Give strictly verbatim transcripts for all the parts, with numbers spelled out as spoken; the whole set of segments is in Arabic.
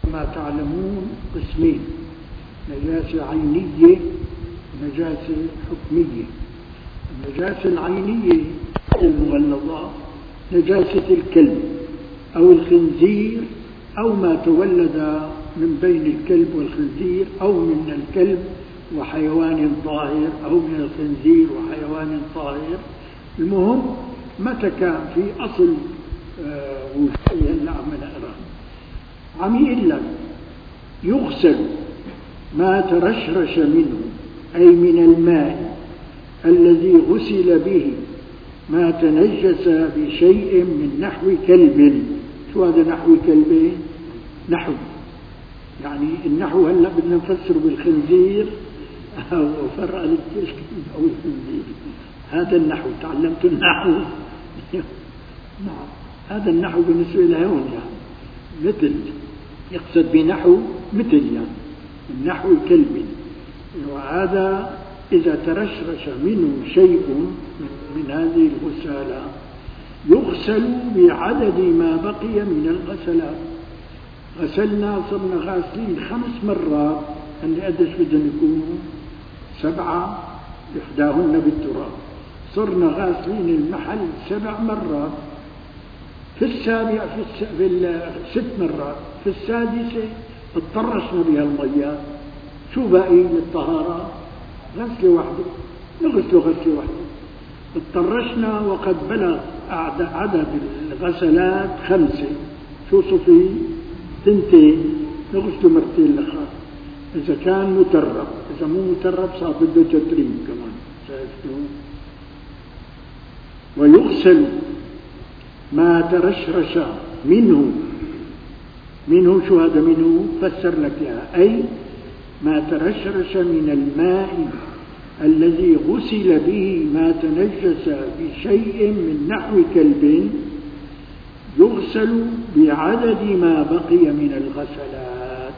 ما تعلمون قسمين: نجاسة عينية ونجاسة حكمية. النجاسة العينية المغلظة نجاسة الكلب أو الخنزير أو ما تولد من بين الكلب والخنزير، أو من الكلب وحيوان طاهر، أو من الخنزير وحيوان طاهر. المهم متى كان في أصل وشيء نعمل أراه عم يقول لك يغسل ما ترشرش منه، أي من الماء الذي غسل به ما تنجس بشيء من نحو كلب. شو هذا نحو كلب؟ نحو يعني النحو هلا بدنا نفسره بالخنزير أو فرع للكلب أو الخنزير. هذا النحو تعلمت النحو نعم، هذا النحو بالنسبة لهون يعني مثل يقصد بنحو مثل يعني النحو الكلب. وهذا إذا ترشرش منه شيء من هذه الغسالة يغسل بعدد ما بقي من الغسلات. غسلنا صرنا غاسلين خمس مرات، اللي قدش بدهم يكونوا سبعة، إحداهن بالتراب. صرنا غاسلين المحل سبع مرات، في السابع في, الس... في الست مرات، في السادسة اضطرشنا بها المياه. شو باقي للطهارة؟ غسلة واحدة، نغسل غسلة واحدة. اضطرشنا وقد بلغ عدد الغسلات خمسة، شو صفي؟ تنتين، نغسل مرتين لخار. إذا كان مترب، إذا مو مترب صار بده تتريب كمان. شايفتوا؟ ويغسل ما ترشرش منه. منه شو هذا منه؟ فسر لك إياها، أي ما ترشرش من الماء الذي غسل به ما تنجس بشيء من نحو كلب يغسل بعدد ما بقي من الغسلات.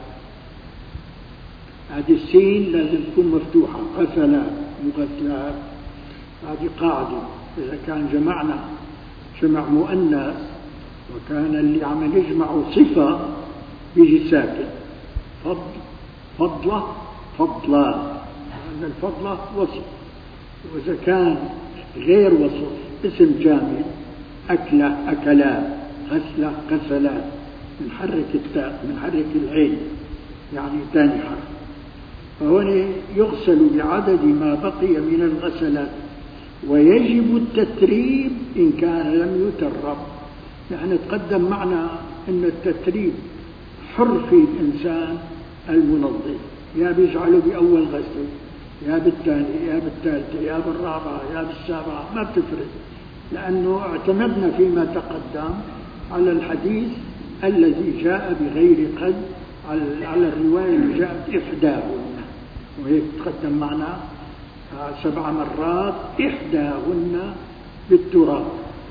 هذه السين لازم تكون مفتوحة، غسلات مغسلات. هذه قاعدة. إذا كان جمعنا جمع مؤنث وكان اللي عم يجمع صفة يجي ساكن، فضل فضلة فضلا، لأن الفضلة وصف. وإذا كان غير وصف اسم جامد، أكلة أكلات، غسلة غسلات، بنحرك التاء بنحرك العين يعني ثاني حرف. فهنا يغسل بعدد ما بقي من الغسلات، ويجب التتريب إن كان لم يترب. نحن تقدم معنا أن التتريب حر في الإنسان المنظف، يا بيجعله بأول غسل، يا بالثاني، يا بالثالثة، يا بالرابعة، يا بالسابعة، ما بتفرق، لأنه اعتمدنا فيما تقدم على الحديث الذي جاء بغير قد، على الرواية اللي جاءت إحداهن، وهيك تقدم معنا سبع مرات إحداهن بالتراب.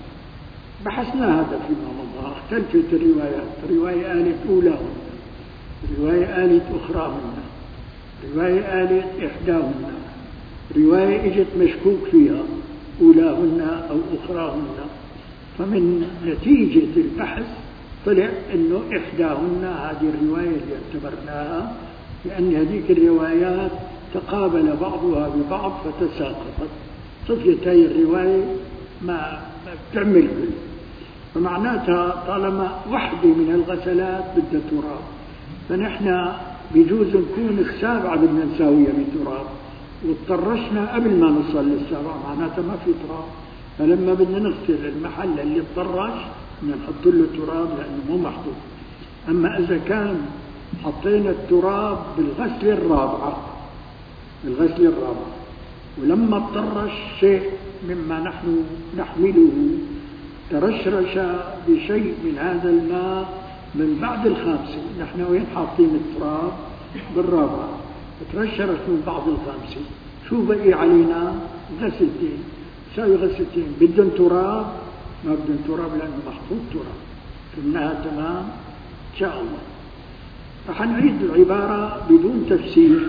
بحثنا هذا فيما مضى، اختلفت الروايات. رواية قالت أولاهن، رواية قالت أخراهن، رواية قالت إحداهن، رواية اجت مشكوك فيها أولاهن أو أخراهن. فمن نتيجة البحث طلع أنه إحداهن هذه الرواية اللي اعتبرناها، لأن هذيك الروايات تقابل بعضها ببعض فتساقطت. صفيت هذه الرواية ما بتعمل كل، فمعناتها طالما واحدة من الغسلات بدها تراب، فنحن بجوز نكون السابعة بدنا نساويها بتراب، واضطرشنا قبل ما نوصل للسابعة، معناتها ما في تراب. فلما بدنا نغسل المحل اللي اضطرش بدنا نحط له تراب لأنه مو محطوط. أما إذا كان حطينا التراب بالغسلة الرابعة، بالغسلة الرابعة ولما اضطرش شيء مما نحن نحمله ترشرش بشيء من هذا الماء من بعد الخامسة، نحن وين حاطين التراب؟ بالرابعة، ترشرش من بعد الخامسة، شو بقي علينا؟ غسلتين. ساوي غسلتين بدهم تراب؟ ما بدهم تراب لأنه محطوط تراب. فإنها تمام إن شاء الله. رح نعيد العبارة بدون تفسير.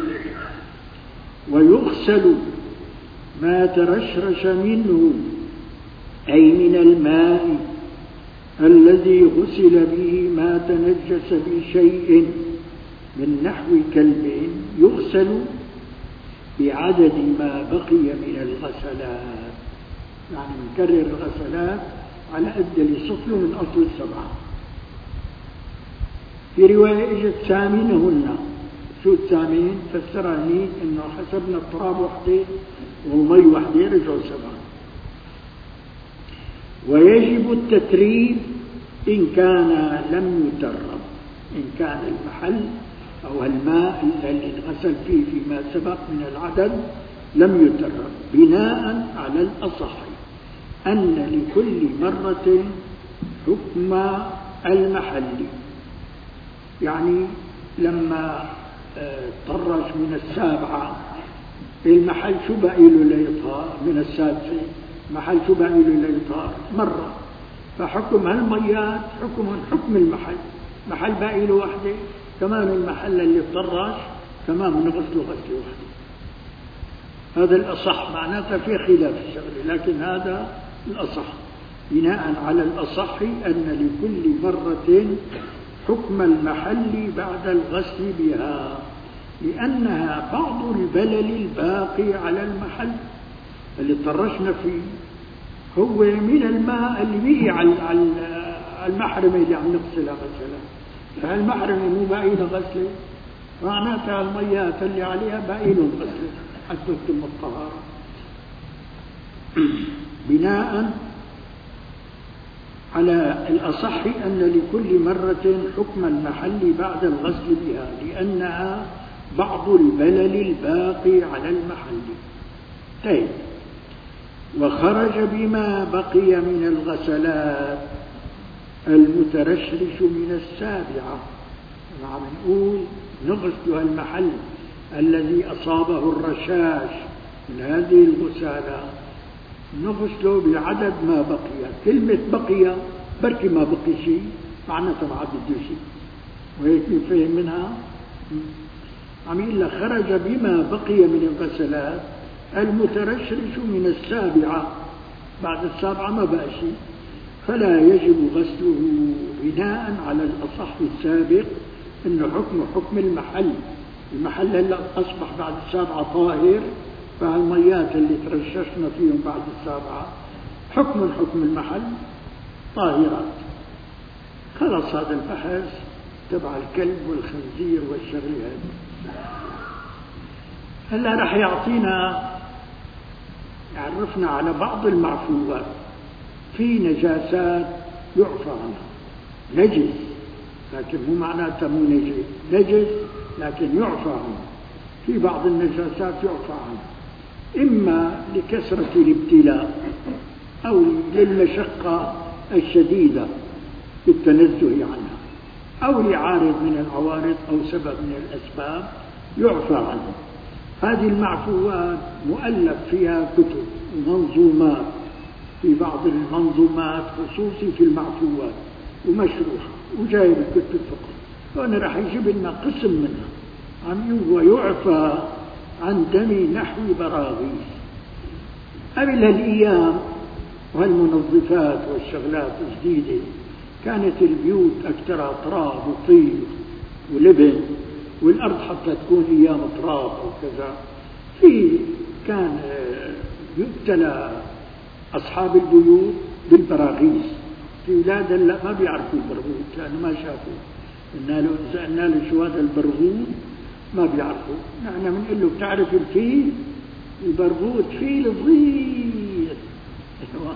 ويغسل ما ترشرش منه، أي من الماء الذي غسل به ما تنجس بشيء من نحو كلب يغسل بعدد ما بقي من الغسلات، يعني نكرر الغسلات على قد اللي صفله من أصل السبعة. في رواية اجت ثامنهن. شو الثامن؟ فسرني انه حسبنا التراب وحده والمي وحده رجعوا سبعة. ويجب التتريب إن كان لم يترب، إن كان المحل أو الماء الذي انغسل فيه فيما سبق من العدد لم يترب، بناء على الأصح أن لكل مرة حكم المحل. يعني لما طرش من السابعة المحل شو بقي له ليطهر، من السادسة محل شو بقي له ليطهر مرة، فحكم هالميات حكم حكم المحل، محل باقي له وحده كمان المحل اللي طرش كمان نغسله غسله وحده. هذا الأصح، معناته في خلاف الشغله لكن هذا الأصح، بناء على الأصح أن لكل مرة حكم المحل بعد الغسل بها، لأنها بعض البلل الباقي على المحل اللي طرشنا فيه، هو من الماء اللي بيجي على المحرمة اللي عم نغسلها غسلها، فالمحرمة مو باقي لها غسلة، معناتها الميات اللي عليها باقي لهم غسلة حتى تتم الطهارة. بناء على الأصح أن لكل مرة حكم المحل بعد الغسل بها، لأنها بعض البلل الباقي على المحل. طيب، وخرج بما بقي من الغسلات المترشرش من السابعة. عم نقول نغسل المحل الذي أصابه الرشاش من هذه الغسالة، نغسله بعدد ما بقي. كلمة بقي بركي ما بقي شيء معناتها ما عاد بده شيء، وهيك نفهم منها. عم يقول لك خرج بما بقي من الغسلات المترشرش من السابعة، بعد السابعة ما بقى شيء، فلا يجب غسله، بناء على الأصح السابق إنه حكم حكم المحل. المحل هلا أصبح بعد السابعة طاهر، فالميات اللي ترششنا فيهم بعد السابعة حكم حكم المحل طاهرات. خلص هذا البحث تبع الكلب والخنزير والشغل هذا. هلا رح يعطينا يعرفنا على بعض المعفوات. في نجاسات يعفى عنها، نجس لكن مو معناتها مو نجس، نجس لكن يعفى عنها. في بعض النجاسات يعفى عنها إما لكثرة الابتلاء أو للمشقة الشديدة في التنزه عنها، أو لعارض من العوارض أو سبب من الأسباب يعفى عنها. هذه المعفوات مؤلف فيها كتب ومنظومات، في بعض المنظومات خصوصي في المعفوات ومشروحة وجايب الكتب فقط، وأنا راح يجيب لنا قسم منها. عم يقول ويعفى عن دم نحو براغيث. قبل هالأيام وهالمنظفات والشغلات الجديدة كانت البيوت أكثرها تراب وطين ولبن، والأرض حتى تكون أيام تراب أو كذا. في كان يبتلى أصحاب البيوت بالبراغيث. في أولاد هلا ما بيعرفوا البرغوث لأنه ما شافوا، إننا لو سألنا له شو هذا البرغوث ما بيعرفوا. نحن بنقول له بتعرف الفيل؟ البرغوث فيل صغير. ايوه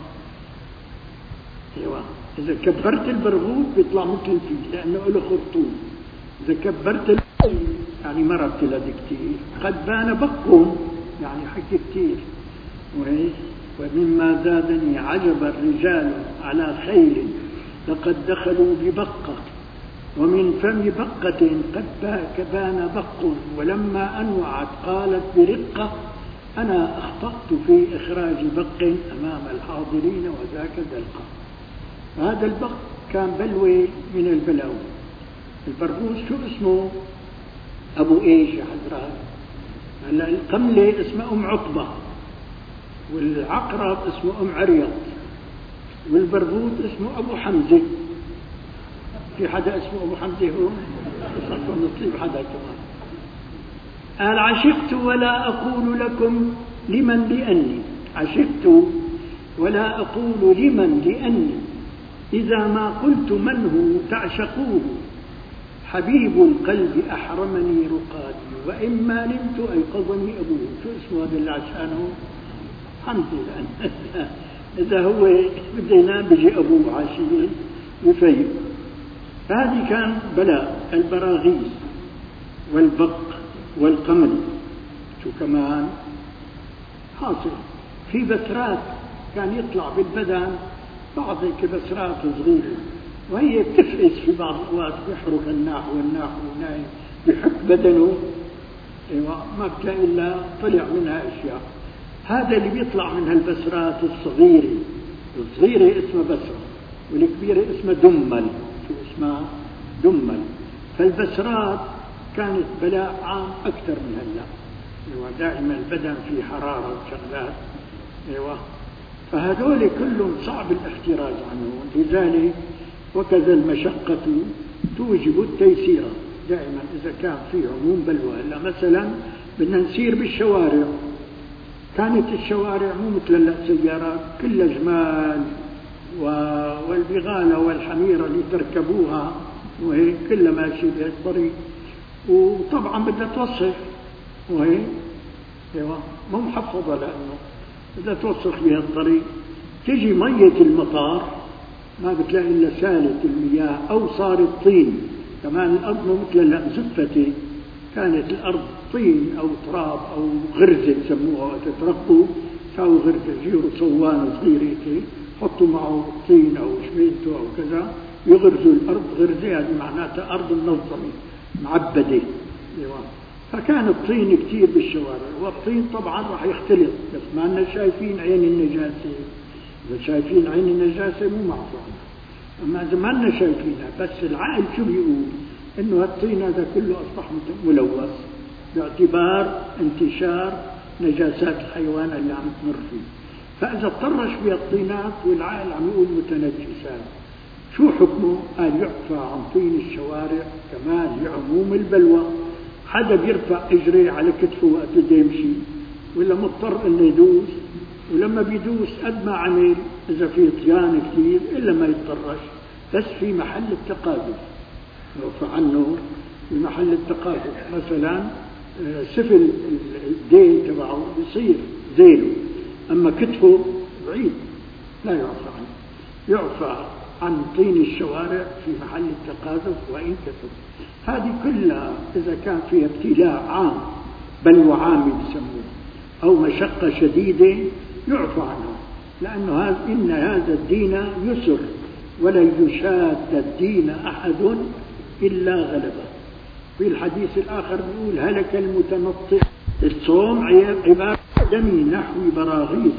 ايوه إذا كبرت البرغوث بيطلع مثل الفيل لأنه له خرطوم. إذا كبرت الفيل يعني مرة بتلد كتير، قد بان بقهم يعني حكي كتير. وهيك ومما زادني عجب الرجال على خيل لقد دخلوا ببقة، ومن فم بقة قد بان بق، ولما أنوعت قالت برقة أنا أخطأت في إخراج بق أمام الحاضرين وذاك دلقة. هذا البق كان بلوى من البلاوي. البرغوث شو اسمه؟ أبو إيش يا حضرات؟ هلا القملة اسمها أم عقبة، والعقرب اسمه أم عريض، والبرغوث اسمه أبو حمزة. في حدا اسمه أبو حمزة هو؟ صرفوا نصيب حدا كمان. قال عشقت ولا أقول لكم لمن لأني، عشقت ولا أقول لمن لأني إذا ما قلت من هو تعشقوه، حبيب القلب أحرمني رقادي وإما نمت أيقظني أبوه. شو اسمه هذا اللي عشانه؟ حمزة. لأن إذا هو بده ينام بيجي أبوه عاشقين يفيق. فهذه كان بلاء. البراغيث والبق والقمل. شو كمان حاصل في بسرات كان يطلع بالبدن بعض هيك بسرات صغيرة وهي بتفقس في بعض الأوقات، بيحرك الناحو والناحو ونايم بحك بدنه. ايوه ما بتلاقي إلا طلع منها أشياء. هذا اللي بيطلع منها البسرات الصغيرة. الصغيرة اسمها بسرة والكبيرة اسمها دمل. شو اسمها؟ دمل. فالبسرات كانت بلاء عام أكثر من هلا. ايوه دائما البدن في حرارة وشغلات. ايوه فهذول كلهم صعب الاحتراز عنهم. لذلك وكذا المشقة توجب التيسير. دائما إذا كان في عموم بلوى، هلا مثلا بدنا نسير بالشوارع، كانت الشوارع مو مثل السيارات كلها جمال والبغالة والحميرة اللي تركبوها وهي كلها ماشية بهالطريق، وطبعا بدها توسخ وهي ايوه مو محفظة، لأنه بدها توسخ بها الطريق. تجي مية المطار ما بتلاقي إلا سالت المياه أو صارت طين. كمان الأرض مو مثل هلا زفتة، كانت الأرض طين أو تراب أو غرزة يسموها وقت ترقوا، ساووا غرزة، جيروا صوان صغير هيك حطوا معه طين أو شمينته أو كذا يغرزوا الأرض غرزة. هذه معناتها أرض منظمة معبدة. فكان الطين كثير بالشوارع، والطين طبعا راح يختلط، بس ما لنا شايفين عين النجاسة. إذا شايفين عين النجاسة مو معفو عنها، أما إذا ما لنا شايفينها بس العقل شو بيقول؟ إنه الطين هذا كله أصبح ملوث باعتبار انتشار نجاسات الحيوان اللي عم تمر فيه. فإذا اضطرش بها الطينات والعقل عم يقول متنجسات، شو حكمه؟ قال يعفى عن طين الشوارع كمان لعموم البلوى. حدا بيرفع اجريه على كتفه وقت بده يمشي ولا مضطر انه يدوس، ولما بيدوس قد ما عمل اذا في طيان كثير الا ما يتطرش، بس في محل التقاذف يعفى عنه. في محل التقاذف مثلا سفل الديل تبعه بيصير ذيله، اما كتفه بعيد لا يعفى عنه. يعفى عن طين الشوارع في محل التقاذف وإن كثر. هذه كلها إذا كان فيها ابتلاء عام بل وعام يسموه أو مشقة شديدة يعفى عنها، لأنه هذا إن هذا الدين يسر ولن يشاد الدين أحد إلا غلبه. في الحديث الآخر بيقول هلك المتنطع. الصوم عبارة دم نحو براغيث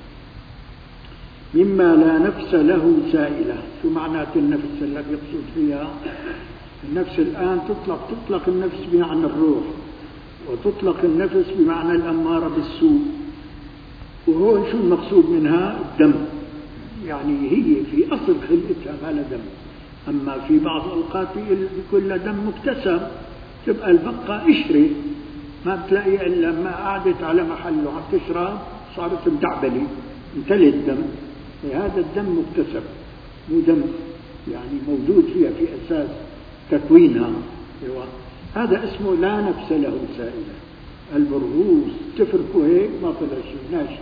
مما لا نفس له سائلة. شو معنات النفس اللي يقصد فيها؟ النفس الآن تطلق تطلق النفس بمعنى الروح، وتطلق النفس بمعنى الأمارة بالسوء، وهو شو المقصود منها؟ الدم. يعني هي في أصل خلقتها ما لها دم، أما في بعض الأوقات بيكون لها دم مكتسب. تبقى البقة قشرة ما بتلاقي إلا لما قعدت على محله عم تشرب صارت مدعبلة امتلئ الدم. هذا الدم مكتسب مو دم يعني موجود فيها في أساس تكوينها. هذا اسمه لا نفس له سائلة. البرغوث تفركه هيك ما طلع شيء ناشف.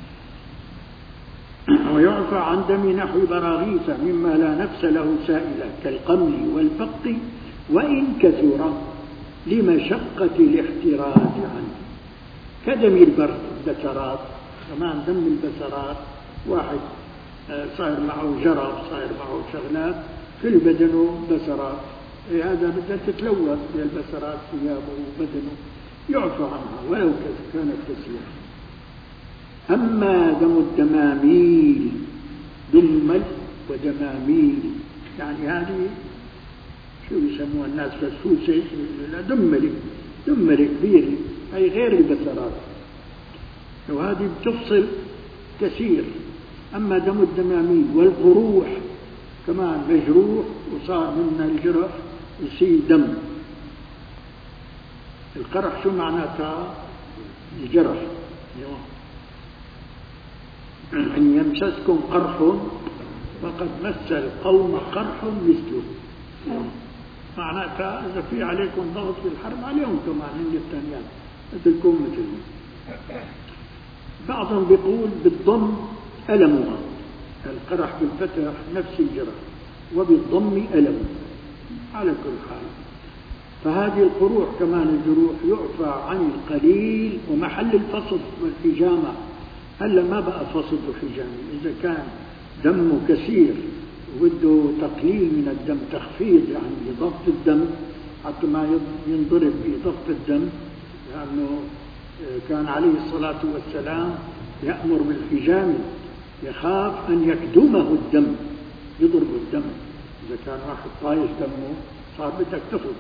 ويعفى عن دم نحو براغيث مما لا نفس له سائلة كالقمل والبق وإن كثر لمشقة الاحتراز عنه. كدم البرد البسرات، كمان دم البسرات واحد صاير معه جرب، صاير معه شغلات كل بدنه بسرات، هذا بدها تتلوث بالبسرات ثيابه وبدنه، يعفى عنها ولو كانت كثيرة. أما دم الدماميل دمل ودماميل، يعني هذه شو يسموها الناس فسفوسة، لا دملة دملة كبيرة، هي غير البسرات، وهذه بتفصل كثير أما دم الدماميل والقروح كمان مجروح وصار من الجرح يصير دم. القرح شو معناتها؟ الجرح. إن يمسسكم قرح فقد مس القوم قرح مثله. معناتها إذا في عليكم ضغط في الحرب عليهم كمان هن الثانيات مثلكم مثلهم. بعضهم بيقول بالضم ألمها، القرح بالفتح نفس الجرح وبالضم ألم على كل حال. فهذه القروح كمان الجروح يعفى عن القليل ومحل الفصد والحجامة. هلا ما بقى فصد وحجامة، إذا كان دمه كثير وبده تقليل من الدم، تخفيض يعني بضغط الدم حتى ما ينضرب بضغط الدم، لأنه كان عليه الصلاة والسلام يأمر بالحجامة، يخاف أن يكدمه الدم يضرب الدم. إذا كان واحد طايش دمه صار بدك تفض.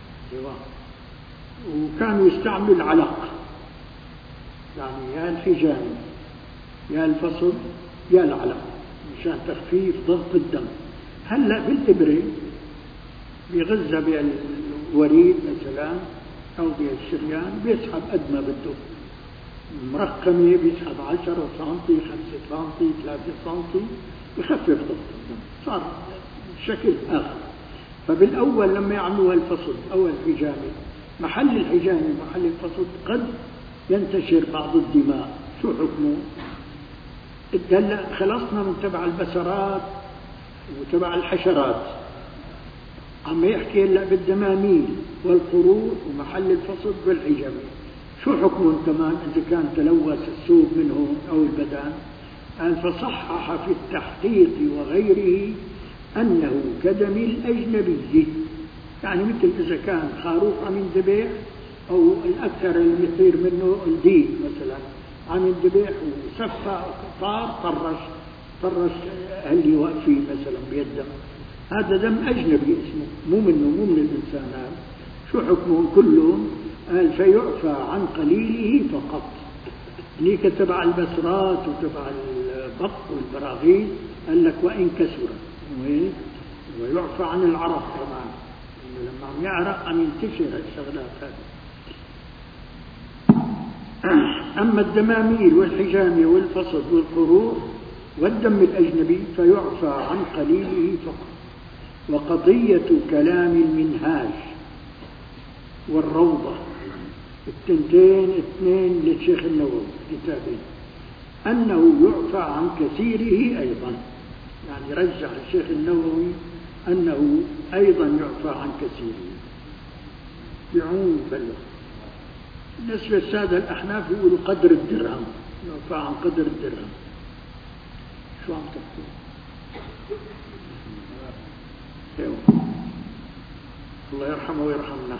وكانوا يستعملوا العلق، يعني يا الحجامة يا الفصل يا العلق مشان تخفيف ضغط الدم. هلا بالإبرة بيغذى بالوريد مثلا أو بالشريان بيسحب قد ما بده، مرقمة بيسحب عشرة سنتي خمسة سنتي ثلاثة سنتي بخفف ضغط الدم، صار شكل آخر. فبالأول لما يعملوها الفصل أو الحجامة، محل الحجامة محل الفصل قد ينتشر بعض الدماء. شو حكمه؟ هلا خلصنا من تبع البسرات وتبع الحشرات، عم يحكي هلا بالدماميل والقروح ومحل الفصل والحجامة. شو حكمهم كمان إذا كان تلوث الثوب منهم أو البدن؟ قال فصحح في التحقيق وغيره أنه كدم الأجنبي، يعني مثل إذا كان خروف عم ينذبح أو الأكثر اللي يصير منه الديك مثلا عم ينذبح وسفى طار طرش طرش اللي واقفين مثلا بيدم، هذا دم أجنبي اسمه، مو منه مو من الإنسان. هذا شو حكمهم كلهم؟ قال فيعفى عن قليله فقط. ليك تبع البسرات وتبع البط والبراغيث قال لك وإن كسر، ويعفى عن العرق كمان، لما عم يعرق عم ينتشر الشغلات هذه. أما الدماميل والحجامة والفصد والقروح والدم الأجنبي فيعفى عن قليله فقط. وقضية كلام المنهاج والروضة التنتين اثنين للشيخ النووي كتابين أنه يعفى عن كثيره أيضا، يعني رجع الشيخ النووي أنه أيضا يعفى عن كثيره بعموم بلغ. بالنسبة للسادة الأحناف يقولوا قدر الدرهم، يعفى عن قدر الدرهم. شو عم تحكي؟ الله يرحمه ويرحمنا.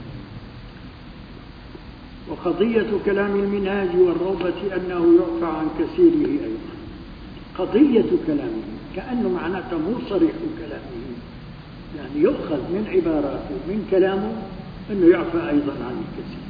وقضية كلام المنهاج والروضة أنه يعفى عن كثيره أيضا. قضية كلامه كأنه معناته مو صريح كلامه، يعني يؤخذ من عباراته من كلامه أنه يعفى أيضا عن الكثير.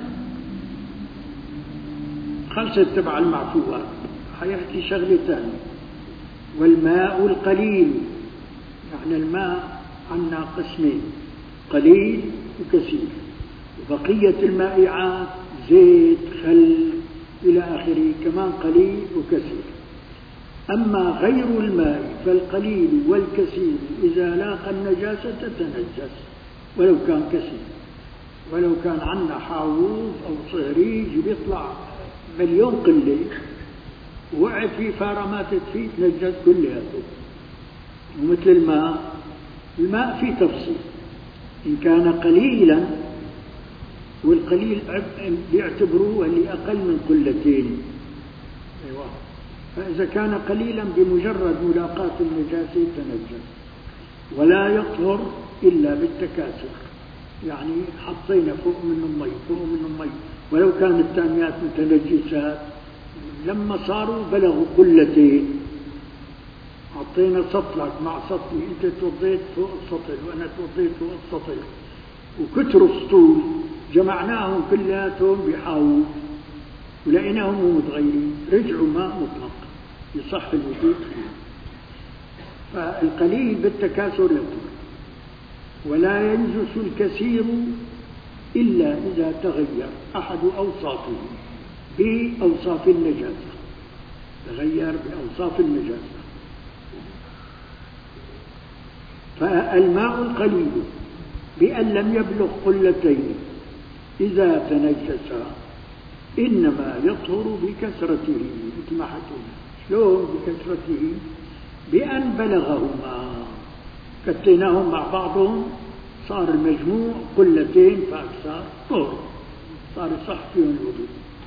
خلصت تبع المعفوات، حيحكي شغلة ثانية. والماء القليل، يعني الماء عنا قسمين، قليل وكثير، وبقية المائعات زيت خل إلى آخره كمان قليل وكثير. أما غير الماء فالقليل والكثير إذا لاقى النجاسة تتنجس ولو كان كثير. ولو كان عنا حاوض أو صهريج بيطلع مليون قلة وقعت فيه فارمات فيه تنجس كلياته. ومثل الماء، الماء فيه تفصيل، إن كان قليلا، والقليل بيعتبروه اللي أقل من قلتين. أيوة. فإذا كان قليلا بمجرد ملاقاة النجاسة تنجس، ولا يطهر إلا بالتكاثر، يعني حطينا فوق منه مي فوق منه مي، ولو كانت الثانيات متنجسات لما صاروا بلغوا قلتين حطينا سطلك مع سطلي، انت توضيت فوق السطل وانا توضيت فوق السطل وكتروا السطول، جمعناهم كلياتهم بحاول ولقيناهم متغيرين، رجعوا ماء مطلق. يصح الوجود فيه. فالقليل بالتكاثر يطهر، ولا ينجس الكثير إلا إذا تغير أحد أوصافه بأوصاف النجاسة، تغير بأوصاف النجاسة. فالماء القليل بأن لم يبلغ قلتين إذا تنجس إنما يطهر بكثرته، مثل ما حكينا. شلون بكثرته؟ بأن بلغهما، كتيناهم مع بعضهم صار المجموع قلتين فأكثر طهر، صار يصح فيهم الوضوء.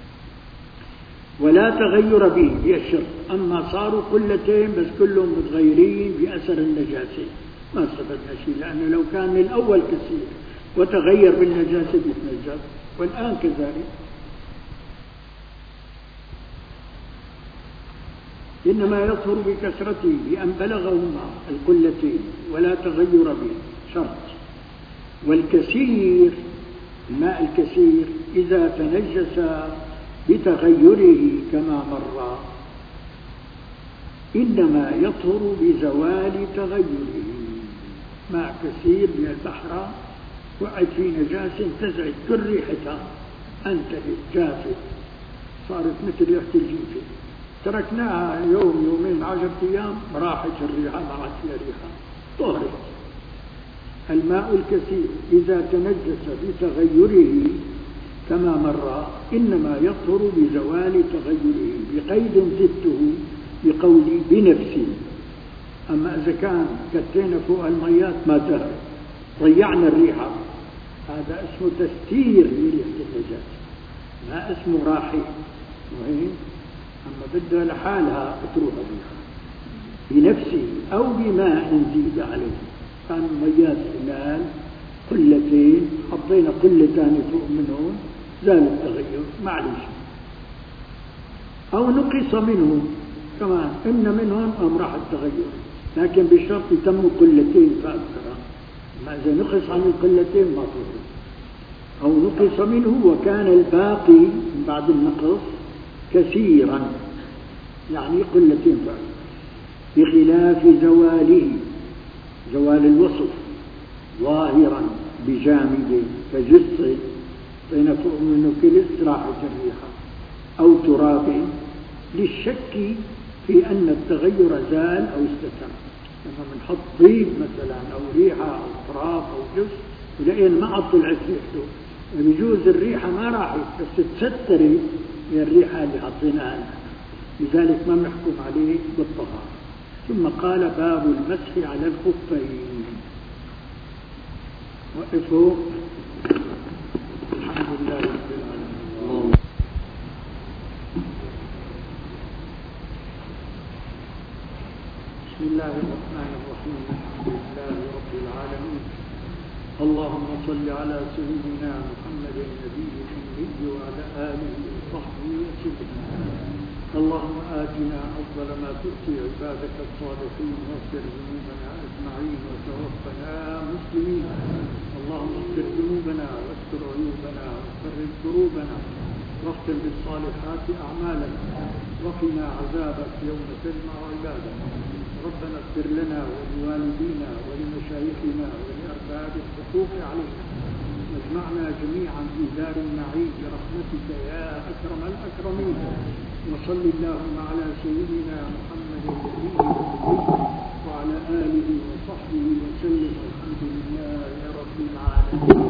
ولا تغير به يشر، أما صاروا قلتين بس كلهم متغيرين بأثر النجاسة ما استفدنا شيء، لأنه لو كان من الأول كثير وتغير بالنجاسة بيتنجس، والآن كذلك. إنما يطهر بكثرته بأن بلغهما القلتين، ولا تغير به شرط. والكثير، الماء الكثير إذا تنجس بتغيره كما مر إنما يطهر بزوال تغيره. ماء كثير من البحر وقعت في نجاسة انتزعت كل ريحتها، انتهت جافت صارت مثل ريحة الجيفة، تركناها يوم يومين عشرة أيام راحت الريحة ما عاد فيها ريحة، طهرت. الماء الكثير إذا تنجس بتغيره كما مر إنما يطهر بزوال تغيره، بقيد زدته بقولي بنفسي. أما إذا كان كتينا فوق الميات ما تهر ضيعنا الريحة، هذا اسمه تستير لريحة النجاسة، ما اسمه راحي. وهي أما بدها لحالها تروح الريحة بنفسه أو بماء زيد عليه. كان ميات حلال قلتين، حطينا قلة ثانية فوق منهم زال التغير معلش. أو نقص منهم كمان، إن منهم أم راح التغير، لكن بشرط يتم قلتين فأكثر. ما إذا نقص عن القلتين ما طهر. أو نقص منه وكان الباقي من بعد النقص كثيرا، يعني قلتين فأكثر، بخلاف زواله، زوال الوصف ظاهرا بجامد كجثة بين فوق منه كلس راحت الريحة، أو تراب للشك في أن التغير زال أو استتر. لما بنحط طيب مثلا أو ريحة أو تراب أو جث ولقينا ما عاد طلعت ريحته، بيجوز الريحة ما راحت بس تسترت من الريحة اللي حطيناها، لذلك ما بنحكم عليه بالطهارة. ثم قال باب المسح على الخفين. وقفوا. الحمد لله رب العالمين. بسم الله الرحمن الرحيم. الحمد لله رب العالمين. اللهم صل على سيدنا محمد النبي الأمي وعلى آله وصحبه وسلم. اللهم آتنا أفضل ما تؤتي عبادك الصالحين، واغفر ذنوبنا أجمعين وتوفنا مسلمين. اللهم اغفر ذنوبنا واستر عيوبنا وفرج كروبنا، واختم بالصالحات أعمالنا، وقنا عذابك يوم تجمع عبادك. ربنا اغفر لنا ولوالدينا ولمشايخنا ولأرباب الحقوق علينا، واجمعنا جميعا في دار النعيم برحمتك يا أكرم الأكرمين. وصل اللهم على سيدنا محمد النبي وعلى آله وصحبه وسلم. الحمد لله رب العالمين.